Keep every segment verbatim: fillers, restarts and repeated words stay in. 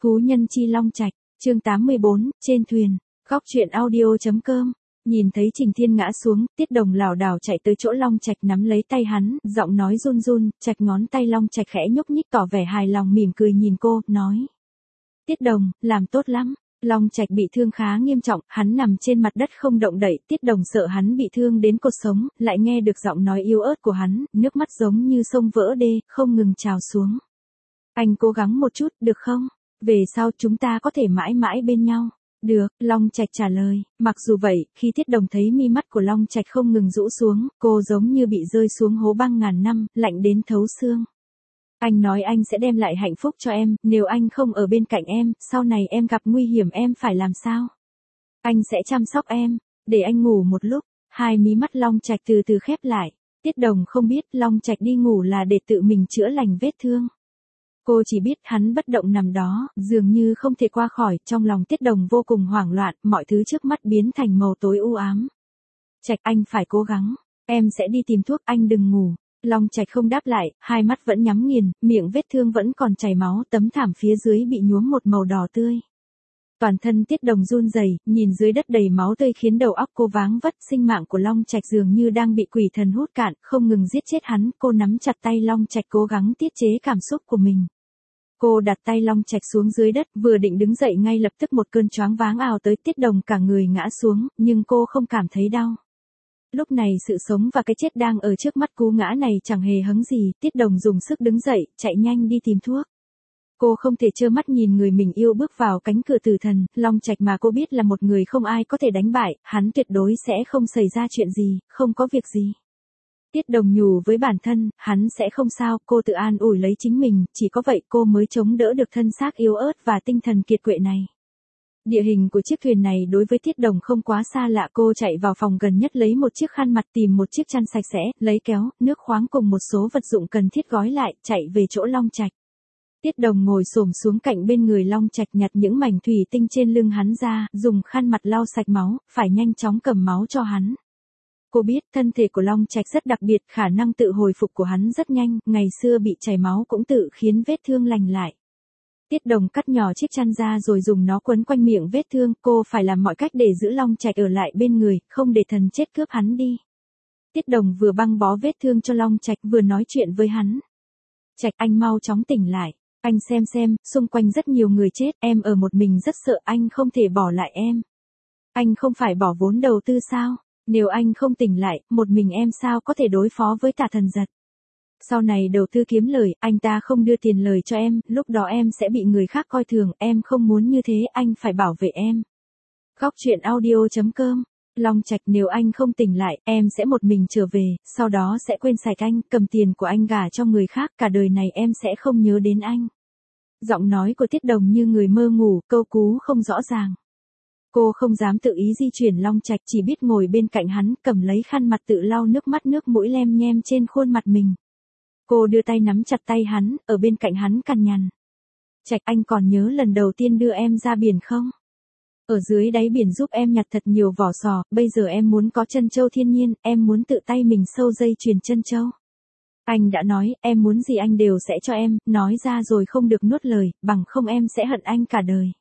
Cú nhân chi Long Trạch, chương tám mươi bốn, trên thuyền, góc truyện audio.com. Nhìn thấy Trình Thiên ngã xuống, Tiết Đồng lảo đảo chạy tới chỗ Long Trạch nắm lấy tay hắn, giọng nói run run, chạch ngón tay Long Trạch khẽ nhúc nhích tỏ vẻ hài lòng mỉm cười nhìn cô, nói. Tiết Đồng, làm tốt lắm. Long Trạch bị thương khá nghiêm trọng, hắn nằm trên mặt đất không động đậy, Tiết Đồng sợ hắn bị thương đến cột sống, lại nghe được giọng nói yếu ớt của hắn, nước mắt giống như sông vỡ đê, không ngừng trào xuống. Anh cố gắng một chút, được không? Về sau chúng ta có thể mãi mãi bên nhau. Được, Long Trạch trả lời, mặc dù vậy, khi Tiết Đồng thấy mi mắt của Long Trạch không ngừng rũ xuống, cô giống như bị rơi xuống hố băng ngàn năm, lạnh đến thấu xương. Anh nói anh sẽ đem lại hạnh phúc cho em, nếu anh không ở bên cạnh em, sau này em gặp nguy hiểm em phải làm sao? Anh sẽ chăm sóc em, để anh ngủ một lúc, hai mí mắt Long Trạch từ từ khép lại. Tiết Đồng không biết Long Trạch đi ngủ là để tự mình chữa lành vết thương. Cô chỉ biết hắn bất động nằm đó, dường như không thể qua khỏi, trong lòng Tiết Đồng vô cùng hoảng loạn, mọi thứ trước mắt biến thành màu tối u ám. Trạch, anh phải cố gắng, em sẽ đi tìm thuốc, anh đừng ngủ. Long Trạch không đáp lại, hai mắt vẫn nhắm nghiền, miệng vết thương vẫn còn chảy máu, tấm thảm phía dưới bị nhuốm một màu đỏ tươi. Toàn thân Tiết Đồng run rẩy, nhìn dưới đất đầy máu tươi khiến đầu óc cô váng vất, sinh mạng của Long Trạch dường như đang bị quỷ thần hút cạn, không ngừng giết chết hắn, cô nắm chặt tay Long Trạch cố gắng tiết chế cảm xúc của mình. Cô đặt tay Long Trạch xuống dưới đất, vừa định đứng dậy ngay lập tức một cơn choáng váng ào tới, Tiết Đồng cả người ngã xuống, nhưng cô không cảm thấy đau. Lúc này sự sống và cái chết đang ở trước mắt, cú ngã này chẳng hề hấn gì, Tiết Đồng dùng sức đứng dậy, chạy nhanh đi tìm thuốc. Cô không thể trơ mắt nhìn người mình yêu bước vào cánh cửa tử thần, Long Trạch mà cô biết là một người không ai có thể đánh bại, hắn tuyệt đối sẽ không xảy ra chuyện gì, không có việc gì. Tiết Đồng nhủ với bản thân, hắn sẽ không sao, cô tự an ủi lấy chính mình, chỉ có vậy cô mới chống đỡ được thân xác yếu ớt và tinh thần kiệt quệ này. Địa hình của chiếc thuyền này đối với Tiết Đồng không quá xa lạ, cô chạy vào phòng gần nhất lấy một chiếc khăn mặt, tìm một chiếc chăn sạch sẽ, lấy kéo, nước khoáng cùng một số vật dụng cần thiết gói lại, chạy về chỗ Long Trạch. Tiết Đồng ngồi xổm xuống cạnh bên người Long Trạch nhặt những mảnh thủy tinh trên lưng hắn ra, dùng khăn mặt lau sạch máu, phải nhanh chóng cầm máu cho hắn. Cô biết thân thể của Long Trạch rất đặc biệt, khả năng tự hồi phục của hắn rất nhanh, ngày xưa bị chảy máu cũng tự khiến vết thương lành lại. Tiết Đồng cắt nhỏ chiếc chăn ra rồi dùng nó quấn quanh miệng vết thương, cô phải làm mọi cách để giữ Long Trạch ở lại bên người, không để thần chết cướp hắn đi. Tiết Đồng vừa băng bó vết thương cho Long Trạch vừa nói chuyện với hắn. Trạch, anh mau chóng tỉnh lại, anh xem xem, xung quanh rất nhiều người chết, em ở một mình rất sợ, anh không thể bỏ lại em. Anh không phải bỏ vốn đầu tư sao? Nếu anh không tỉnh lại, một mình em sao có thể đối phó với Tà Thần Giật? Sau này đầu tư kiếm lời, anh ta không đưa tiền lời cho em, lúc đó em sẽ bị người khác coi thường, em không muốn như thế, anh phải bảo vệ em. Góc truyện audio.com. Long Trạch, nếu anh không tỉnh lại, em sẽ một mình trở về, sau đó sẽ quên sạch anh, cầm tiền của anh gả cho người khác, cả đời này em sẽ không nhớ đến anh. Giọng nói của Tiết Đồng như người mơ ngủ, câu cú không rõ ràng. Cô không dám tự ý di chuyển Long Trạch, chỉ biết ngồi bên cạnh hắn, cầm lấy khăn mặt tự lau nước mắt nước mũi lem nhem trên khuôn mặt mình. Cô đưa tay nắm chặt tay hắn, ở bên cạnh hắn cằn nhằn. Trạch, anh còn nhớ lần đầu tiên đưa em ra biển không? Ở dưới đáy biển giúp em nhặt thật nhiều vỏ sò, bây giờ em muốn có trân châu thiên nhiên, em muốn tự tay mình sâu dây chuyền trân châu. Anh đã nói, em muốn gì anh đều sẽ cho em, nói ra rồi không được nuốt lời, bằng không em sẽ hận anh cả đời.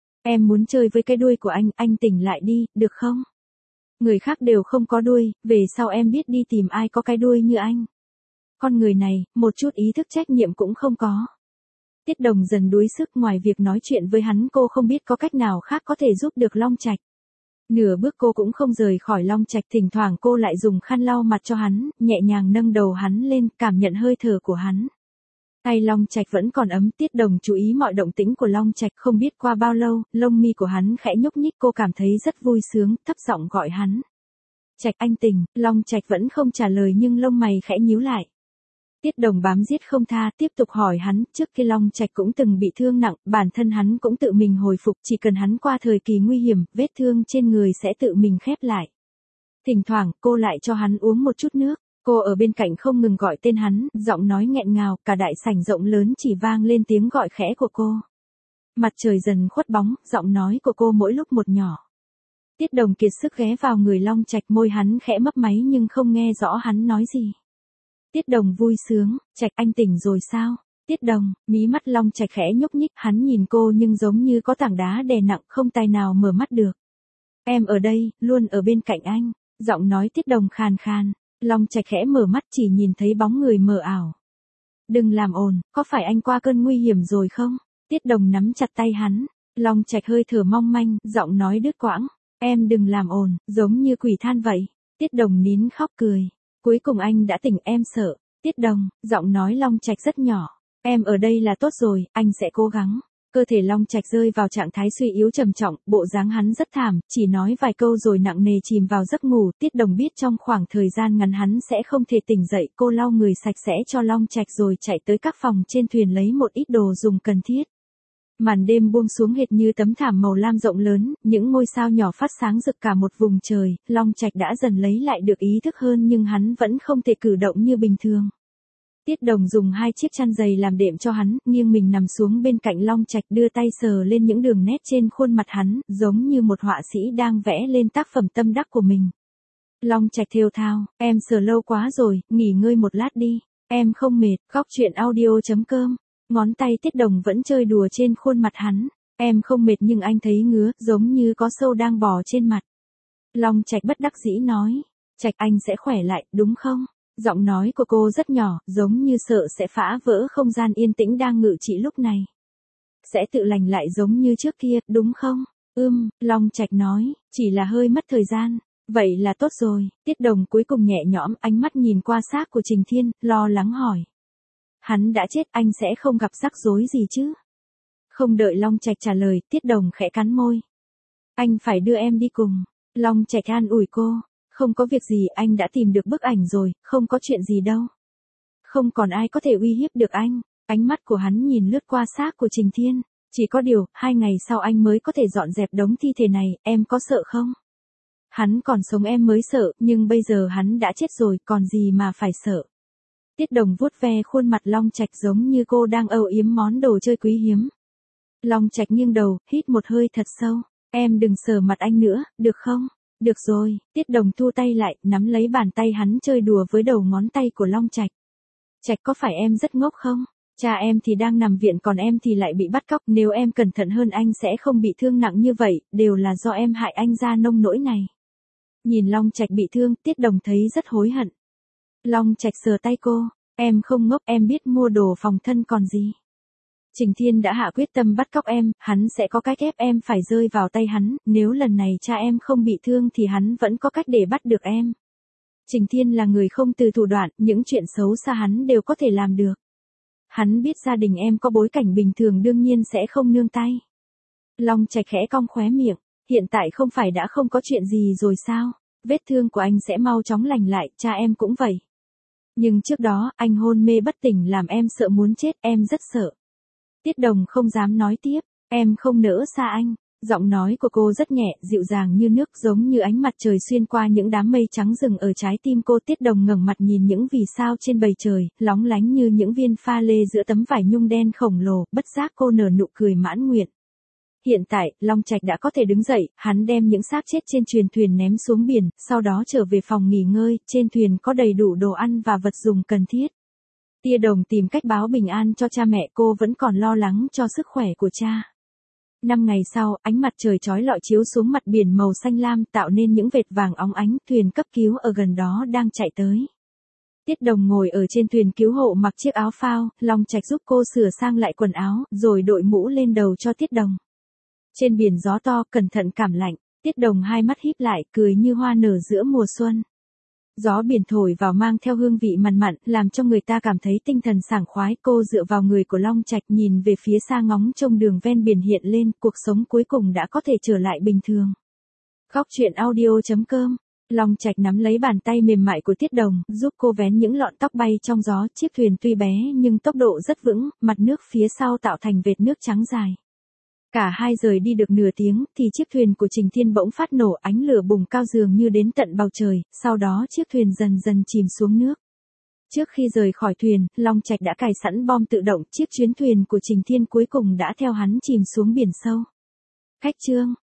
Em muốn chơi với cái đuôi của anh, anh tỉnh lại đi, được không? Người khác đều không có đuôi, về sau em biết đi tìm ai có cái đuôi như anh. Con người này, một chút ý thức trách nhiệm cũng không có. Tiết Đồng dần đuối sức, ngoài việc nói chuyện với hắn cô không biết có cách nào khác có thể giúp được Long Trạch. Nửa bước cô cũng không rời khỏi Long Trạch, thỉnh thoảng cô lại dùng khăn lau mặt cho hắn, nhẹ nhàng nâng đầu hắn lên, cảm nhận hơi thở của hắn. Tay Long Trạch vẫn còn ấm, Tiết Đồng chú ý mọi động tĩnh của Long Trạch, không biết qua bao lâu, lông mi của hắn khẽ nhúc nhích, cô cảm thấy rất vui sướng, thấp giọng gọi hắn. Trạch, anh tỉnh, Long Trạch vẫn không trả lời nhưng lông mày khẽ nhíu lại. Tiết Đồng bám giết không tha, tiếp tục hỏi hắn, trước kia Long Trạch cũng từng bị thương nặng, bản thân hắn cũng tự mình hồi phục, chỉ cần hắn qua thời kỳ nguy hiểm, vết thương trên người sẽ tự mình khép lại. Thỉnh thoảng, cô lại cho hắn uống một chút nước, cô ở bên cạnh không ngừng gọi tên hắn, giọng nói nghẹn ngào, cả đại sảnh rộng lớn chỉ vang lên tiếng gọi khẽ của cô. Mặt trời dần khuất bóng, giọng nói của cô mỗi lúc một nhỏ. Tiết Đồng kiệt sức ghé vào người Long Trạch, môi hắn khẽ mấp máy nhưng không nghe rõ hắn nói gì. Tiết Đồng vui sướng, Trạch, anh tỉnh rồi sao? Tiết Đồng, mí mắt Long Trạch khẽ nhúc nhích, hắn nhìn cô nhưng giống như có tảng đá đè nặng, không tài nào mở mắt được. Em ở đây, luôn ở bên cạnh anh, giọng nói Tiết Đồng khàn khàn. Long Trạch khẽ mở mắt chỉ nhìn thấy bóng người mờ ảo. Đừng làm ồn, có phải anh qua cơn nguy hiểm rồi không? Tiết Đồng nắm chặt tay hắn. Long Trạch hơi thở mong manh, giọng nói đứt quãng. Em đừng làm ồn, giống như quỷ than vậy. Tiết Đồng nín khóc cười. Cuối cùng anh đã tỉnh, em sợ. Tiết Đồng, giọng nói Long Trạch rất nhỏ. Em ở đây là tốt rồi, anh sẽ cố gắng. Cơ thể Long Trạch rơi vào trạng thái suy yếu trầm trọng, bộ dáng hắn rất thảm, chỉ nói vài câu rồi nặng nề chìm vào giấc ngủ. Tiết Đồng biết trong khoảng thời gian ngắn hắn sẽ không thể tỉnh dậy, cô lau người sạch sẽ cho Long Trạch rồi chạy tới các phòng trên thuyền lấy một ít đồ dùng cần thiết. Màn đêm buông xuống hệt như tấm thảm màu lam rộng lớn, những ngôi sao nhỏ phát sáng rực cả một vùng trời. Long Trạch đã dần lấy lại được ý thức hơn nhưng hắn vẫn không thể cử động như bình thường. Tiết Đồng dùng hai chiếc chăn dày làm đệm cho hắn, nghiêng mình nằm xuống bên cạnh Long Trạch, đưa tay sờ lên những đường nét trên khuôn mặt hắn, giống như một họa sĩ đang vẽ lên tác phẩm tâm đắc của mình. Long Trạch thều thào, em sờ lâu quá rồi, nghỉ ngơi một lát đi, em không mệt. Góc truyện audio chấm com. Ngón tay Tiết Đồng vẫn chơi đùa trên khuôn mặt hắn. Em không mệt nhưng anh thấy ngứa, giống như có sâu đang bò trên mặt. Long Trạch bất đắc dĩ nói, Trạch anh sẽ khỏe lại, đúng không? Giọng nói của cô rất nhỏ, giống như sợ sẽ phá vỡ không gian yên tĩnh đang ngự trị lúc này. Sẽ tự lành lại giống như trước kia, đúng không? Ưm, Long Trạch nói, chỉ là hơi mất thời gian. Vậy là tốt rồi. Tiết Đồng cuối cùng nhẹ nhõm, ánh mắt nhìn qua xác của Trình Thiên, lo lắng hỏi. Hắn đã chết, anh sẽ không gặp rắc rối gì chứ? Không đợi Long Trạch trả lời, Tiết Đồng khẽ cắn môi. Anh phải đưa em đi cùng. Long Trạch an ủi cô. Không có việc gì, anh đã tìm được bức ảnh rồi, không có chuyện gì đâu. Không còn ai có thể uy hiếp được anh. Ánh mắt của hắn nhìn lướt qua xác của Trình Thiên. Chỉ có điều, hai ngày sau anh mới có thể dọn dẹp đống thi thể này, em có sợ không? Hắn còn sống em mới sợ, nhưng bây giờ hắn đã chết rồi, còn gì mà phải sợ. Tiết Đồng vuốt ve khuôn mặt Long Trạch giống như cô đang âu yếm món đồ chơi quý hiếm. Long Trạch nghiêng đầu, hít một hơi thật sâu. Em đừng sờ mặt anh nữa, được không? Được rồi. Tiết Đồng thu tay lại, nắm lấy bàn tay hắn chơi đùa với đầu ngón tay của Long Trạch. Trạch có phải em rất ngốc không? Cha em thì đang nằm viện còn em thì lại bị bắt cóc, nếu em cẩn thận hơn anh sẽ không bị thương nặng như vậy, đều là do em hại anh ra nông nỗi này. Nhìn Long Trạch bị thương, Tiết Đồng thấy rất hối hận. Long Trạch sờ tay cô, em không ngốc, em biết mua đồ phòng thân còn gì. Trình Thiên đã hạ quyết tâm bắt cóc em, hắn sẽ có cách ép em phải rơi vào tay hắn, nếu lần này cha em không bị thương thì hắn vẫn có cách để bắt được em. Trình Thiên là người không từ thủ đoạn, những chuyện xấu xa hắn đều có thể làm được. Hắn biết gia đình em có bối cảnh bình thường đương nhiên sẽ không nương tay. Long Trạch khẽ cong khóe miệng, hiện tại không phải đã không có chuyện gì rồi sao? Vết thương của anh sẽ mau chóng lành lại, cha em cũng vậy. Nhưng trước đó, anh hôn mê bất tỉnh làm em sợ muốn chết, em rất sợ. Tiết Đồng không dám nói tiếp, em không nỡ xa anh. Giọng nói của cô rất nhẹ, dịu dàng như nước, giống như ánh mặt trời xuyên qua những đám mây trắng rừng ở trái tim cô. Tiết Đồng ngẩng mặt nhìn những vì sao trên bầu trời, lóng lánh như những viên pha lê giữa tấm vải nhung đen khổng lồ, bất giác cô nở nụ cười mãn nguyện. Hiện tại, Long Trạch đã có thể đứng dậy, hắn đem những xác chết trên thuyền thuyền ném xuống biển, sau đó trở về phòng nghỉ ngơi, trên thuyền có đầy đủ đồ ăn và vật dùng cần thiết. Tia Đồng tìm cách báo bình an cho cha mẹ, cô vẫn còn lo lắng cho sức khỏe của cha. Năm ngày sau, ánh mặt trời chói lọi chiếu xuống mặt biển màu xanh lam tạo nên những vệt vàng óng ánh, thuyền cấp cứu ở gần đó đang chạy tới. Tiết Đồng ngồi ở trên thuyền cứu hộ mặc chiếc áo phao, Long Trạch giúp cô sửa sang lại quần áo, rồi đội mũ lên đầu cho Tiết Đồng. Trên biển gió to, cẩn thận cảm lạnh, Tiết Đồng hai mắt híp lại, cười như hoa nở giữa mùa xuân. Gió biển thổi vào mang theo hương vị mặn mặn, làm cho người ta cảm thấy tinh thần sảng khoái. Cô dựa vào người của Long Trạch nhìn về phía xa ngóng trông đường ven biển hiện lên, cuộc sống cuối cùng đã có thể trở lại bình thường. Góc truyện audio chấm com. Long Trạch nắm lấy bàn tay mềm mại của Tiết Đồng, giúp cô vén những lọn tóc bay trong gió. Chiếc thuyền tuy bé nhưng tốc độ rất vững, mặt nước phía sau tạo thành vệt nước trắng dài. Cả hai rời đi được nửa tiếng, thì chiếc thuyền của Trình Thiên bỗng phát nổ, ánh lửa bùng cao dường như đến tận bầu trời, sau đó chiếc thuyền dần dần chìm xuống nước. Trước khi rời khỏi thuyền, Long Trạch đã cài sẵn bom tự động, chiếc chuyến thuyền của Trình Thiên cuối cùng đã theo hắn chìm xuống biển sâu. Khách trương,